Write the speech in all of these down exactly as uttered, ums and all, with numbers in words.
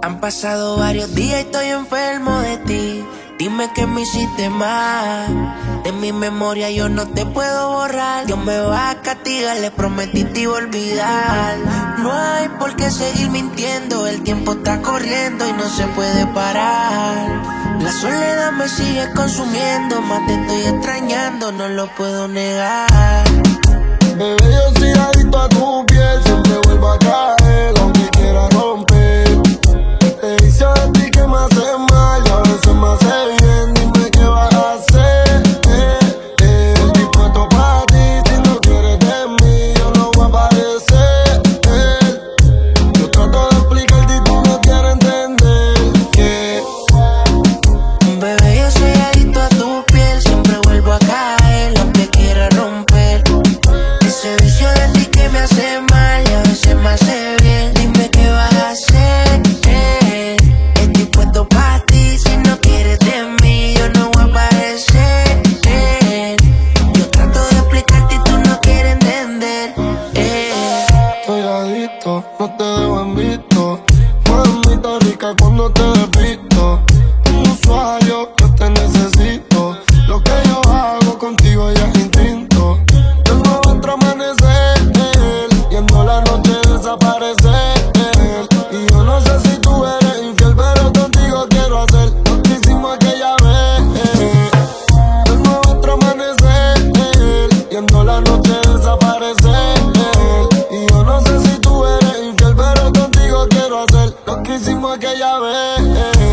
Han pasado varios días y estoy enfermo de ti. Dime que me hiciste mal. De mi memoria yo no te puedo borrar. Dios me va a castigar, le prometí te iba a olvidar. No hay por qué seguir mintiendo. El tiempo está corriendo y no se puede parar. La soledad me sigue consumiendo. Más te estoy extrañando, no lo puedo negar. Bebé, yo soy adicto a tu piel. Siempre vuelvo a caer, aunque quiera romper. Este vicio de ti que me hace mal y a veces me hace bien. Dime qué vas a hacer. eh, eh. Estoy puesto para ti. Si no quieres de mí, yo no voy a aparecer. eh. Yo trato de explicarte y tú no quieres entender. yeah. Bebé, yo soy adicto a tu piel. Siempre vuelvo a caer, aunque quiera romper. Ese vicio de ti que me hace mal y a veces me hace bien. Dime qué vas a hacer. eh. Estoy puesto para ti. Si no quieres de mí, yo no voy a aparecer. eh. Yo trato de explicarte y tú no quieres entender. eh. Estoy adicto, no te dejo en visto. Mamita rica cuando te despisto. Un usuario, yo te necesito. Lo que yo hago contigo ya es instinto. Tengo otro amanecer, viendo la noche desaparecer. Y yo no sé si tú eres infiel, pero contigo quiero hacer lo que hicimos aquella vez. Tengo otro amanecer, viendo la noche desaparecer. Y yo no sé si tú eres infiel, pero contigo quiero hacer lo que hicimos aquella vez.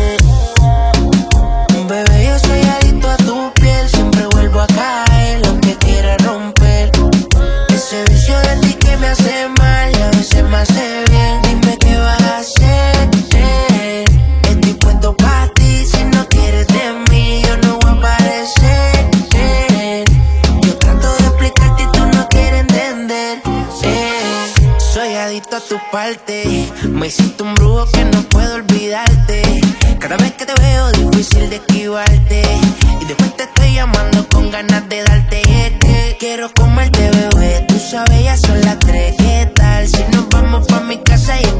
Bebé, yo soy adicto a tu piel. Siempre vuelvo a caer, aunque quiera romper. Ese vicio de ti que me hace mal y a veces me hace bien. Dime qué vas a hacer. eh. Estoy puesto para ti. Si no quieres de mí, yo no voy a aparecer. eh. Yo trato de explicarte y tú no quieres entender. eh. Soy adicto a tu parte. Me hiciste un brujo que no puedo olvidarte. Cada vez que te veo difícil de esquivarte. Y después te estoy llamando con ganas de darte. Es que quiero comerte, bebé. Tú sabes, ya son las tres. ¿Qué tal si nos vamos pa' mi casa y